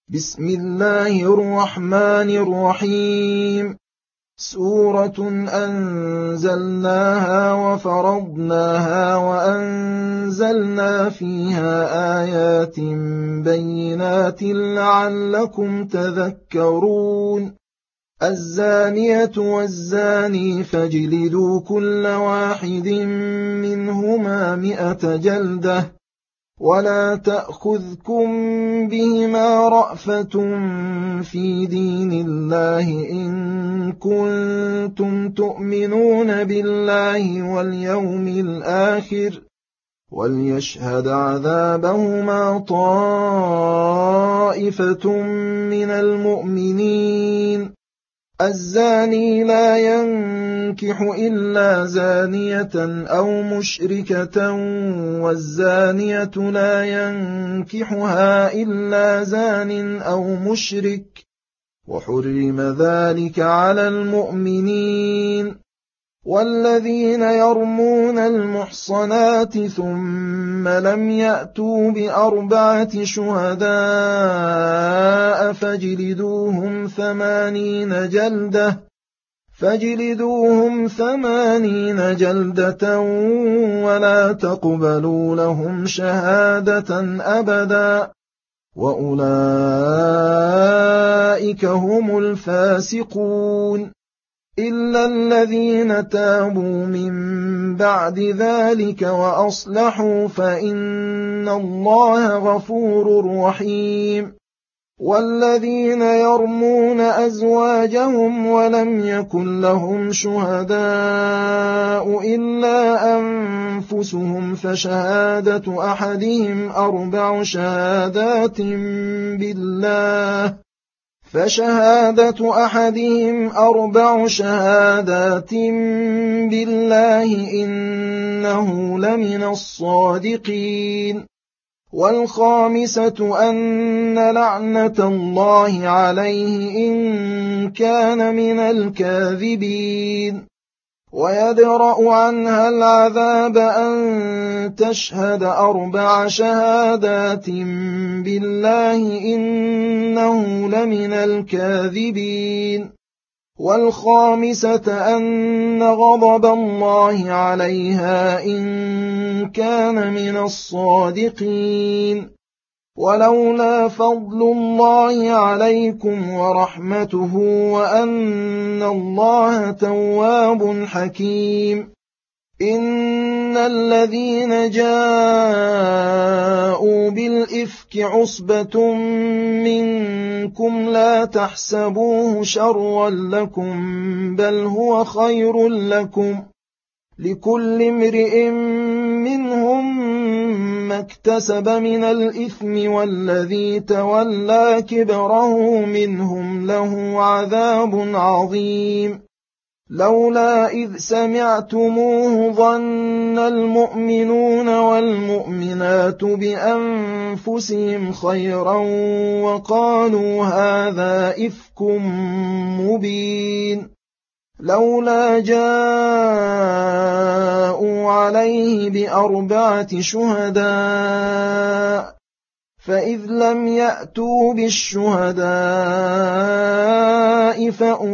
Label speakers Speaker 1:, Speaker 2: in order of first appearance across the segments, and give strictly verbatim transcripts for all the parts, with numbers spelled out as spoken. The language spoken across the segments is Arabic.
Speaker 1: بسم الله الرحمن الرحيم. سورة أنزلناها وفرضناها وأنزلنا فيها آيات بينات لعلكم تذكرون. الزانية والزاني فاجلدوا كل واحد منهما مئة جلدة ولا تأخذكم بهما رأفة في دين الله إن كنتم تؤمنون بالله واليوم الآخر وليشهد عذابهما طائفة من المؤمنين. الزاني لا ينكح إلا زانية أو مشركة والزانية لا ينكحها إلا زان أو مشرك وحرم ذلك على المؤمنين. والذين يرمون المحصنات ثم لم يأتوا بأربعة شهداء فاجلدوهم ثمانين جلدة فاجلدوهم ثمانين جلدة ولا تقبلوا لهم شهادة أبدا وأولئك هم الفاسقون إلا الذين تابوا من بعد ذلك وأصلحوا فإن الله غفور رحيم. والذين يرمون أزواجهم ولم يكن لهم شهداء إلا أنفسهم فشهادة أحدهم أربع شهادات بالله فشهادة أحدهم أربع شهادات بالله إنه لمن الصادقين. والخامسة أن لعنة الله عليه إن كان من الكاذبين. ويدرأ عنها العذاب أن تشهد أربع شهادات بالله إنه لمن الكاذبين. والخامسة أن غضب الله عليها إن كان من الصادقين. ولولا فضل الله عليكم ورحمته وأن الله تواب حكيم. إن الذين جاءوا بالإفك عصبة منكم لا تحسبوه شرا لكم بل هو خير لكم لكل امرئ منهم ما اكتسب من الإثم والذي تولى كبره منهم له عذاب عظيم. لولا إذ سمعتموه ظن المؤمنون والمؤمنات بأنفسهم خيرا وقالوا هذا إفك مبين. لولا جاءوا عليه بأربعة شهداء فإذ لم يأتوا بالشهداء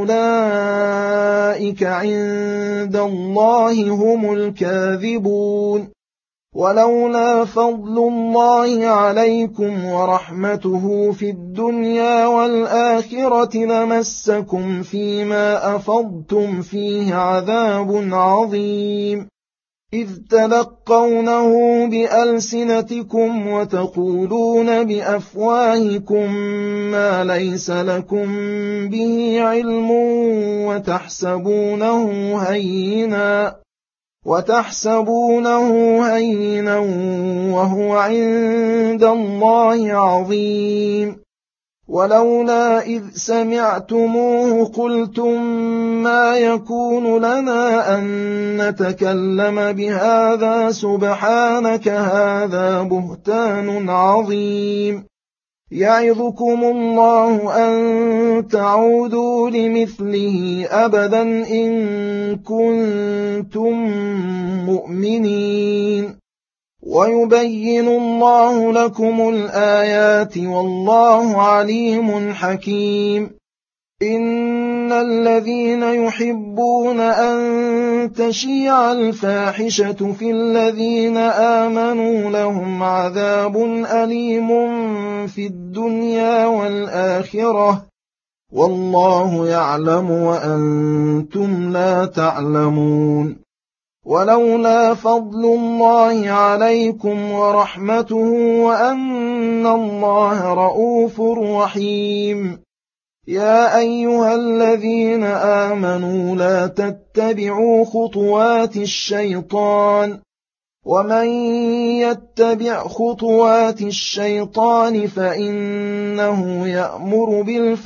Speaker 1: فأولئك عند الله هم الكاذبون. ولولا فضل الله عليكم ورحمته في الدنيا والآخرة لمسكم فيما أفضتم فيه عذاب عظيم إذ تلقونه بألسنتكم وتقولون بأفواهكم ما ليس لكم به علم وتحسبونه هينا وتحسبونه هينا وهو عند الله عظيم. ولولا إذ سمعتموه قلتم ما يكون لنا أن نتكلم بهذا سبحانك هذا بهتان عظيم. يعظكم الله أن تعودوا لمثله أبدا إن كنتم مؤمنين. ويبين الله لكم الآيات والله عليم حكيم. إن الذين يحبون أن تشيع الفاحشة في الذين آمنوا لهم عذاب أليم في الدنيا والآخرة والله يعلم وأنتم لا تعلمون. ولولا فضل الله عليكم ورحمته وأن الله رؤوف رحيم. يا أيها الذين آمنوا لا تتبعوا خطوات الشيطان ومن يتبع خطوات الشيطان فإنه يأمر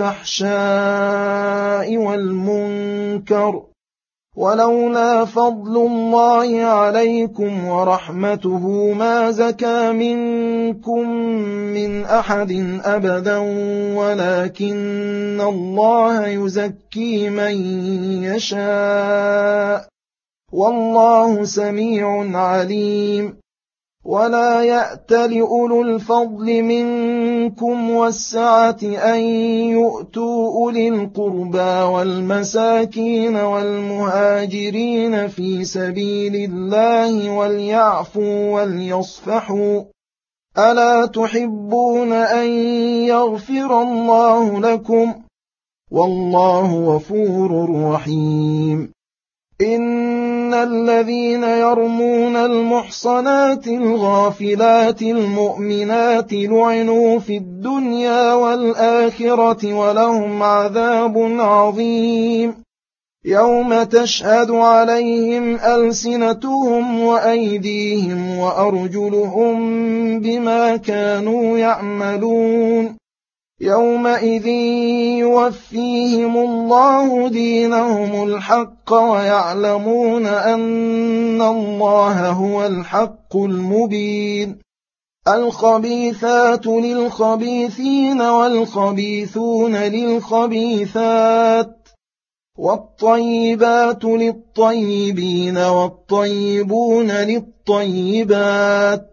Speaker 1: بالفحشاء والمنكر. ولولا فضل الله عليكم ورحمته ما زكى منكم من أحد أبدا ولكن الله يزكي من يشاء والله سميع عليم. ولا يأتل أولو الفضل منكم والسعة أن يؤتوا أولي القربى والمساكين والمهاجرين في سبيل الله وليعفوا وليصفحوا ألا تحبون أن يغفر الله لكم والله غفور رحيم. إن الذين يرمون المحصنات الغافلات المؤمنات لعنوا في الدنيا والآخرة ولهم عذاب عظيم. يوم تشهد عليهم ألسنتهم وأيديهم وأرجلهم بما كانوا يعملون. يومئذ يوفيهم الله دينهم الحق ويعلمون أن الله هو الحق المبين. الخبيثات للخبيثين والخبيثون للخبيثات والطيبات للطيبين والطيبون للطيبات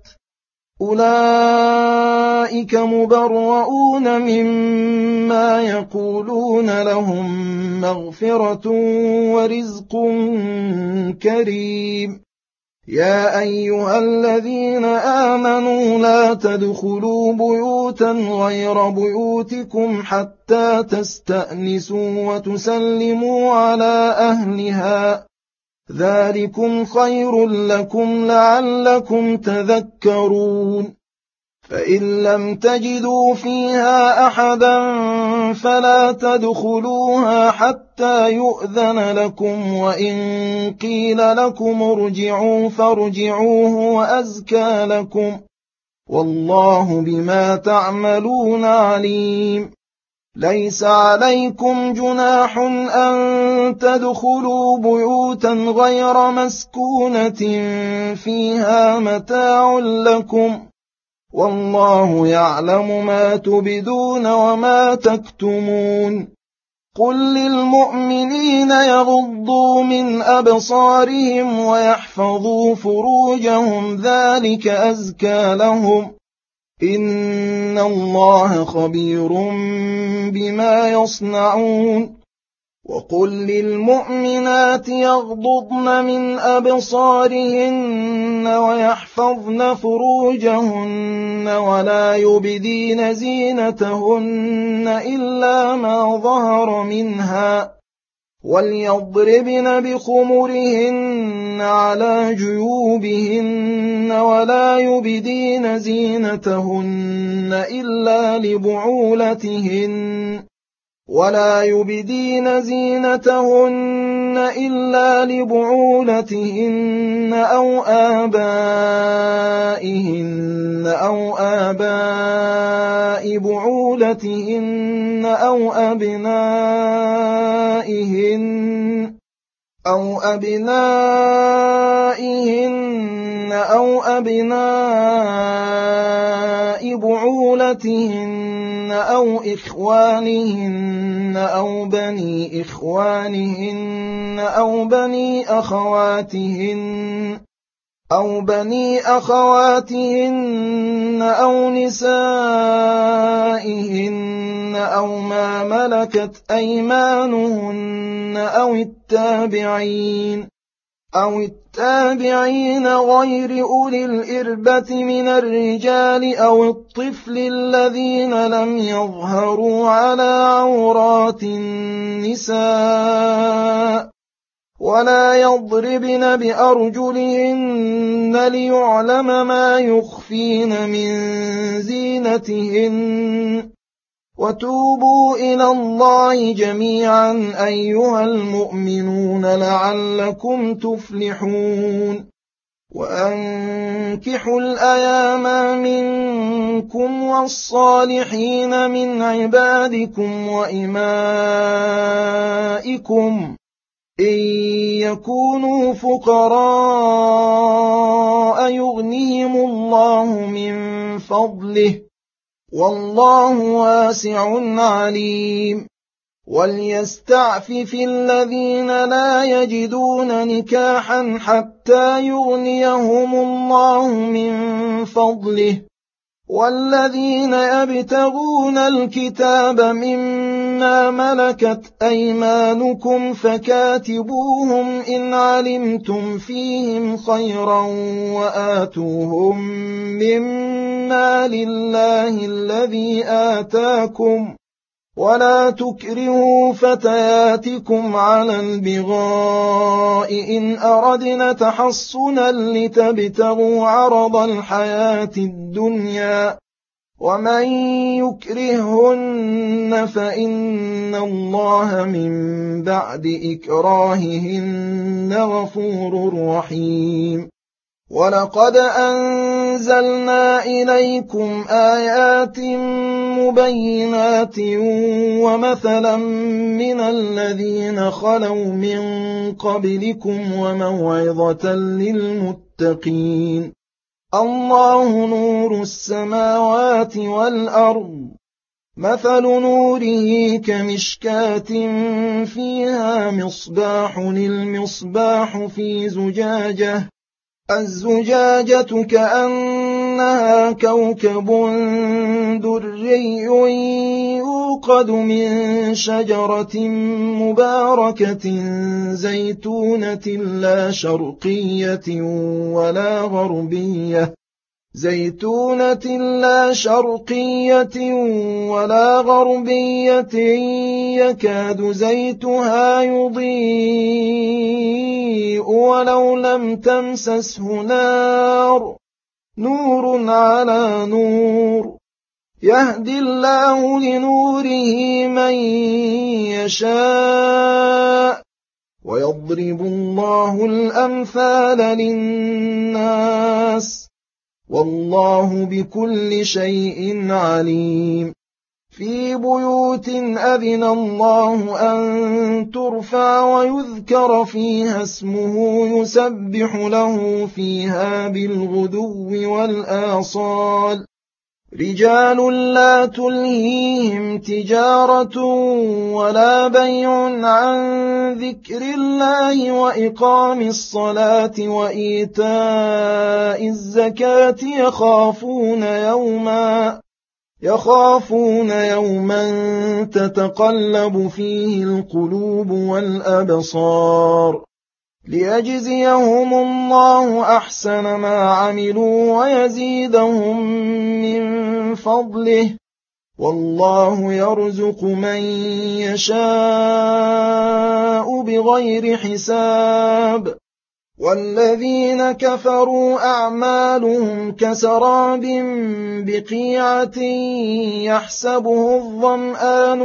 Speaker 1: أولئك مبرؤون مما يقولون لهم مغفرة ورزق كريم. يا أيها الذين آمنوا لا تدخلوا بيوتا غير بيوتكم حتى تستأنسوا وتسلموا على أهلها ذلكم خير لكم لعلكم تذكرون. فإن لم تجدوا فيها أحدا فلا تدخلوها حتى يؤذن لكم وإن قيل لكم ارجعوا فارجعوه وأزكى لكم والله بما تعملون عليم. ليس عليكم جناح أن تدخلوا بيوتا غير مسكونة فيها متاع لكم والله يعلم ما تبدون وما تكتمون. قل للمؤمنين يغضوا من أبصارهم ويحفظوا فروجهم ذلك أزكى لهم إن الله خبير بما يصنعون. وقل للمؤمنات يغضضن من أبصارهن ويحفظن فروجهن ولا يبدين زينتهن إلا ما ظهر منها وليضربن بخمرهن على جيوبهن ولا يبدين زينتهن إلا لبعولتهن ولا يبدين زينتهن إلا لبعولتهن أو آبائهن أو آباء بعولتهن أو أبنائهن أو أبنائهن أو أبناء بعولتهن أو إخوانهن أو بني إخوانهن أو بني أخواتهن أو بني أخواتهن أو نسائهن أو ما ملكت أيمانهن أو التابعين أو التابعين غير أولي الإربة من الرجال أو الطفل الذين لم يظهروا على عورات النساء ولا يضربن بأرجلهن ليعلم ما يخفين من زينتهن وتوبوا إلى الله جميعا أيها المؤمنون لعلكم تفلحون وأنكحوا الأيام منكم والصالحين من عبادكم وإمائكم إن يكونوا فقراء يغنيهم الله من فضله والله واسع عليم وليستعفف الذين لا يجدون نكاحا حتى يغنيهم الله من فضله والذين يبتغون الكتاب مما ملكت أيمانكم فكاتبوهم إن علمتم فيهم خيرا وآتوهم مما لله الذي آتاكم ولا تكرهوا فتياتكم على البغاء إن أردنا تحصنا لتبتغوا عرض الحياة الدنيا ومن يكرهن فإن الله من بعد إكراههن غفور رحيم ولقد أنزلنا إليكم آيات مبينات ومثلا من الذين خلوا من قبلكم وموعظة للمتقين الله نور السماوات والأرض مثل نوره كمشكاة فيها مصباح المصباح في زجاجة الزجاجة كأنها كوكب دري يوقد من شجرة مباركة زيتونة لا شرقية ولا غربية زيتونة لا شرقية ولا غربية يكاد زيتها يضيء ولو لم تمسسه نار نور على نور يهدي الله لنوره من يشاء ويضرب الله الأمثال للناس والله بكل شيء عليم في بيوت أذن الله أن ترفع ويذكر فيها اسمه يسبح له فيها بالغدو والآصال رجال لا تلهيهم تجارة ولا بيع عن ذكر الله وإقام الصلاة وإيتاء الزكاة يخافون يوما يخافون يوما تتقلب فيه القلوب والأبصار ليجزيهم الله أحسن ما عملوا ويزيدهم من فضله والله يرزق من يشاء بغير حساب والذين كفروا أعمالهم كسراب بقيعة يحسبه الظمآن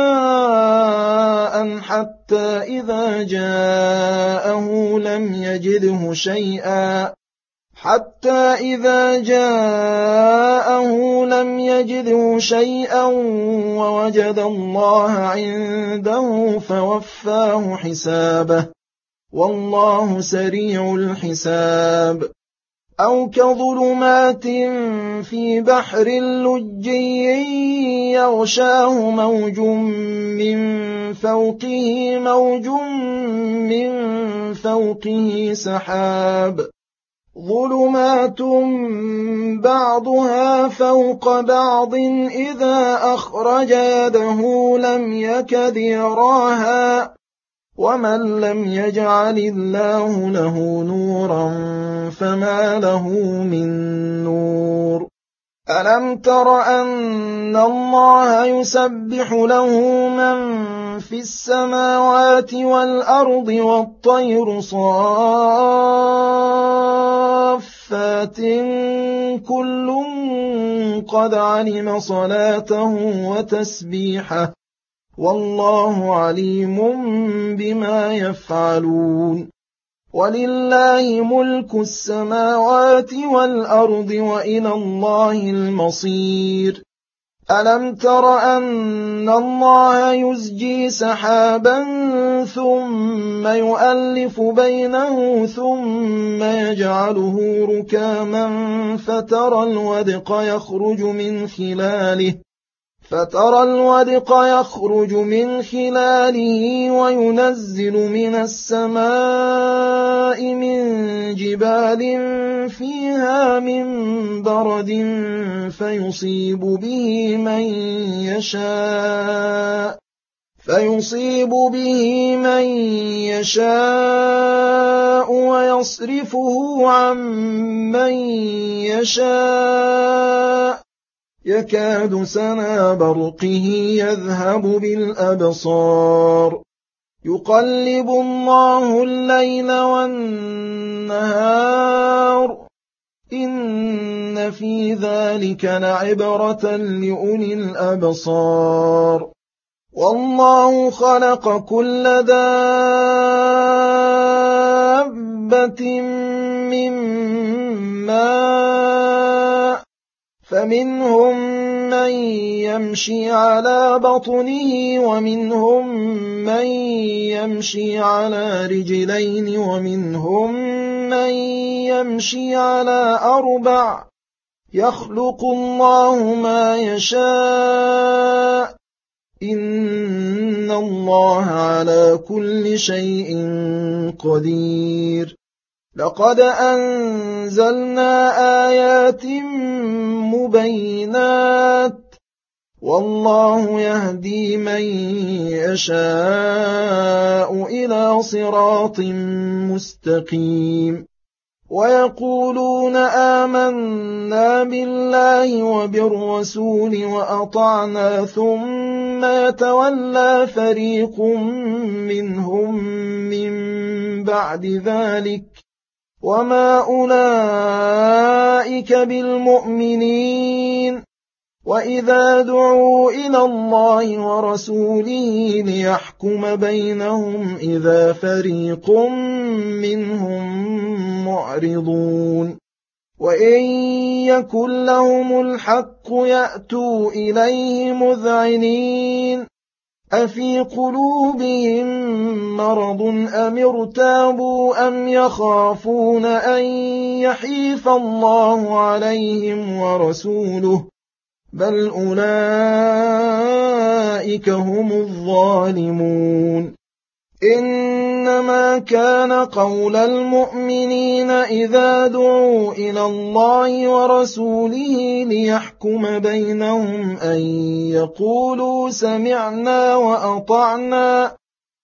Speaker 1: ماء حتى إذا جاءه لم يجده شيئا حتى إذا جاءه لم يجده شيئا ووجد الله عنده فوفاه حسابه والله سريع الحساب أو كظلمات في بحر لجي يغشاه موج من فوقه موج من فوقه سحاب ظلمات بعضها فوق بعض إذا أخرج يده لم يكد يراها ومن لم يجعل الله له نورا فما له من نور ألم تر أن الله يسبح له من في السماوات والأرض والطير صافات كل قد علم صلاته وتسبيحه والله عليم بما يفعلون ولله ملك السماوات والأرض وإلى الله المصير ألم تر أن الله يزجي سحابا ثم يؤلف بينه ثم يجعله ركاما فترى الودق يخرج من خلاله فترى الودق يخرج من خلاله وينزل من السماء من جبال فيها من برد فيصيب به من يشاء فيصيب به من يشاء ويصرفه عن من يشاء يكاد سنا برقه يذهب بالأبصار يقلب الله الليل والنهار إن في ذلك لعبرة لأولي الأبصار والله خلق كل دابة من ماء فمنهم من يمشي على بطنه ومنهم من يمشي على رجلين ومنهم من يمشي على أربع يخلق الله ما يشاء إن الله على كل شيء قدير لقد أنزلنا آيات مبينات والله يهدي من يشاء إلى صراط مستقيم ويقولون آمنا بالله وبالرسول وأطعنا ثم يتولى فريق منهم من بعد ذلك وما أولئك بالمؤمنين وإذا دعوا إلى الله ورسوله ليحكم بينهم إذا فريق منهم معرضون وإن يكن لهم الحق يأتوا إليه مذعنين أفي قلوبهم مرض أم ارتابوا أم يخافون أن يحيف الله عليهم ورسوله بل أولئك هم الظالمون إنما كان قول المؤمنين إذا دعوا إلى الله ورسوله ليحكم بينهم أن يقولوا سمعنا وأطعنا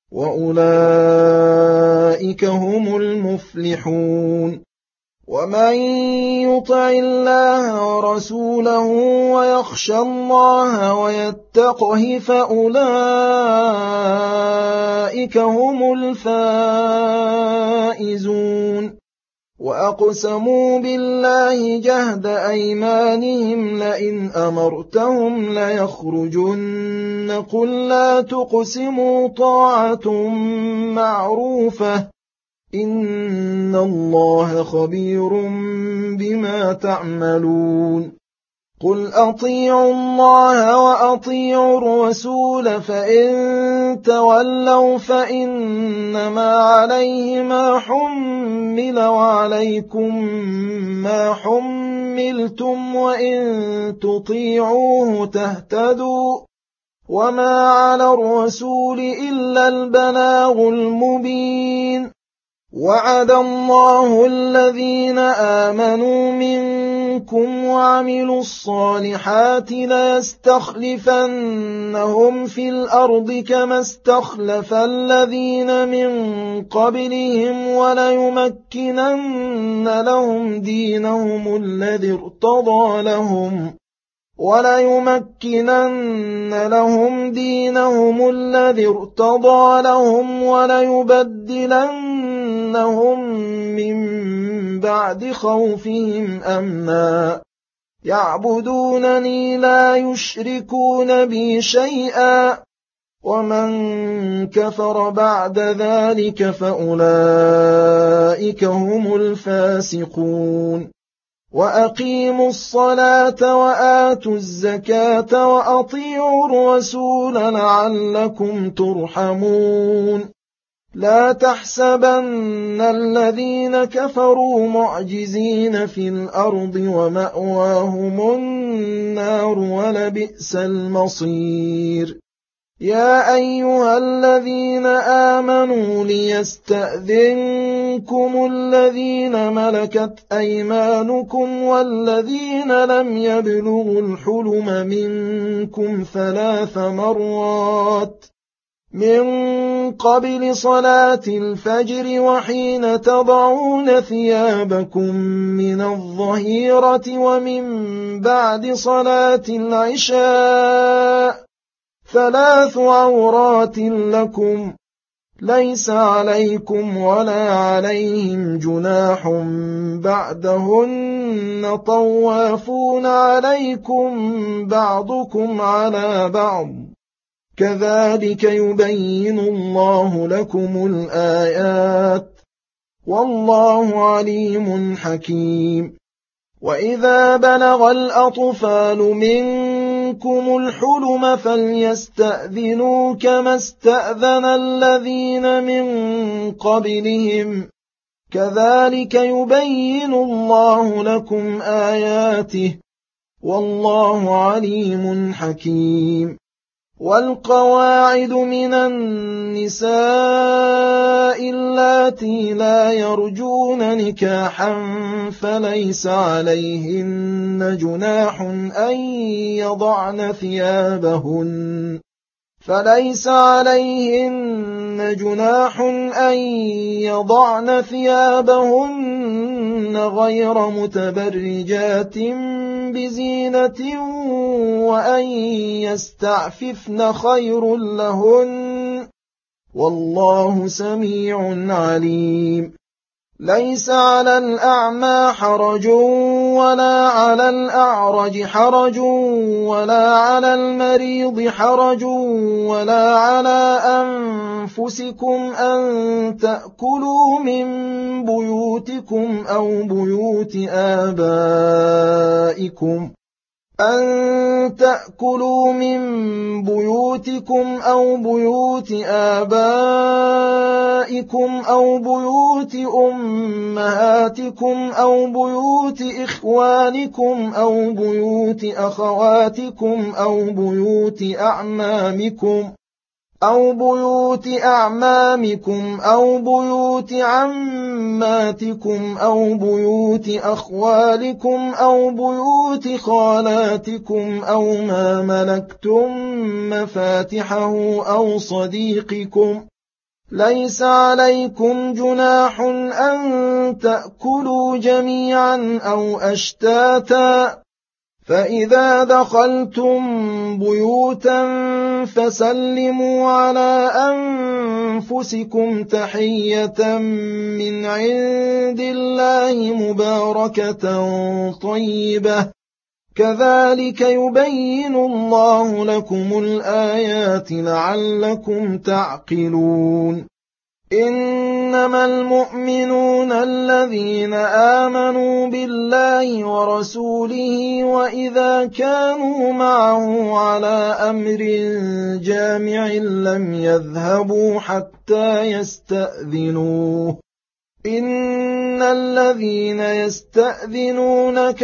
Speaker 1: وأولئك هم المفلحون ومن يطع الله ورسوله ويخشى الله ويتقه فأولئك هم الفائزون وأقسموا بالله جهد أيمانهم لئن أمرتهم ليخرجن قل لا تقسموا طاعة معروفة إن الله خبير بما تعملون قل أطيعوا الله وأطيعوا الرسول فإن تولوا فإنما عليه ما حمل وعليكم ما حملتم وإن تطيعوه تهتدوا وما على الرسول إلا البلاغ المبين وعد الله الذين آمنوا منكم وعملوا الصالحات ليستخلفنهم في الأرض كما استخلف الذين من قبلهم وليمكنن لهم دينهم الذي ارتضى لهم وليمكنن لهم دينهم الذي ارتضى لهم وليبدلنهم من بعد خوفهم أمنا يعبدونني لا يشركون بي شيئا ومن كفر بعد ذلك فأولئك هم الفاسقون وأقيموا الصلاة وآتوا الزكاة وأطيعوا الرسول لعلكم ترحمون لا تحسبن الذين كفروا معجزين في الأرض ومأواهم النار ولبئس المصير يا أيها الذين آمنوا ليستأذنكم الذين ملكت أيمانكم والذين لم يبلغوا الحلم منكم ثلاث مرات من قبل صلاة الفجر وحين تضعون ثيابكم من الظهيرة ومن بعد صلاة العشاء ثلاث عورات لكم ليس عليكم ولا عليهم جناح بعدهن طوافون عليكم بعضكم على بعض كذلك يبين الله لكم الآيات والله عليم حكيم وإذا بلغ الأطفال منكم الحلم فليستأذنوا كما استأذن الذين من قبلهم كذلك يبين الله لكم آياته والله عليم حكيم والقواعد من النساء اللاتي لا يرجون نكاحا فليس عليهن جناح أن يضعن ثيابهن فليس عليهن جناح أن يضعن ثيابهن غير متبرجات بزينة وأن يستعففن خير لهن والله سميع عليم ليس على الأعمى حرج ولا على الأعرج حرج ولا على المريض حرج ولا على أنفسكم أن تأكلوا من بيوتكم أو بيوت آبائكم أن تأكلوا من بيوتكم أو بيوت آبائكم أو بيوت أمهاتكم أو بيوت إخوانكم أو بيوت أخواتكم أو بيوت أعمامكم أو بيوت أعمامكم أو بيوت عماتكم أو بيوت أخوالكم أو بيوت خالاتكم أو ما ملكتم مفاتحه أو صديقكم ليس عليكم جناح أن تأكلوا جميعا أو أشتاتا فإذا دخلتم بيوتا فسلموا على أنفسكم تحية من عند الله مباركة طيبة كذلك يبين الله لكم الآيات لعلكم تعقلون إنما المؤمنون الذين آمنوا بالله ورسوله وإذا كانوا معه على أمر جامع لم يذهبوا حتى يستأذنوه إن الذين يستأذنونك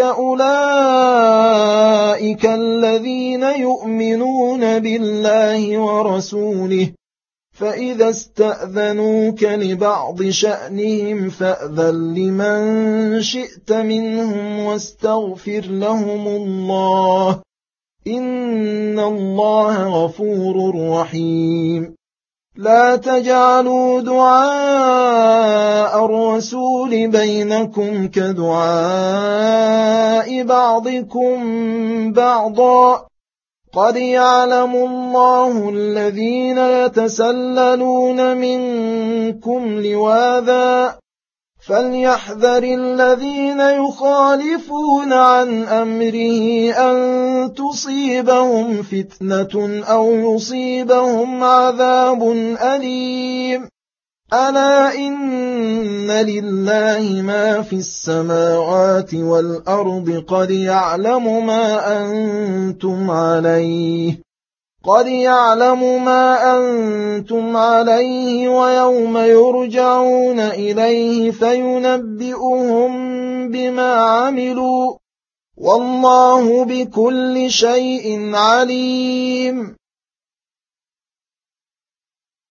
Speaker 1: أولئك الذين يؤمنون بالله ورسوله فإذا استأذنوك لبعض شأنهم فأذن لمن شئت منهم واستغفر لهم الله إن الله غفور رحيم لا تجعلوا دعاء الرسول بينكم كدعاء بعضكم بعضا قد يعلم الله الذين يتسللون منكم لواذا فليحذر الذين يخالفون عن أمره أن تصيبهم فتنة أو يصيبهم عذاب أليم ألا إن لله ما في السماوات والأرض قد يعلم ما أنتم عليه قد يعلم ما أنتم عليه ويوم يرجعون إليه فينبئهم بما عملوا والله بكل شيء عليم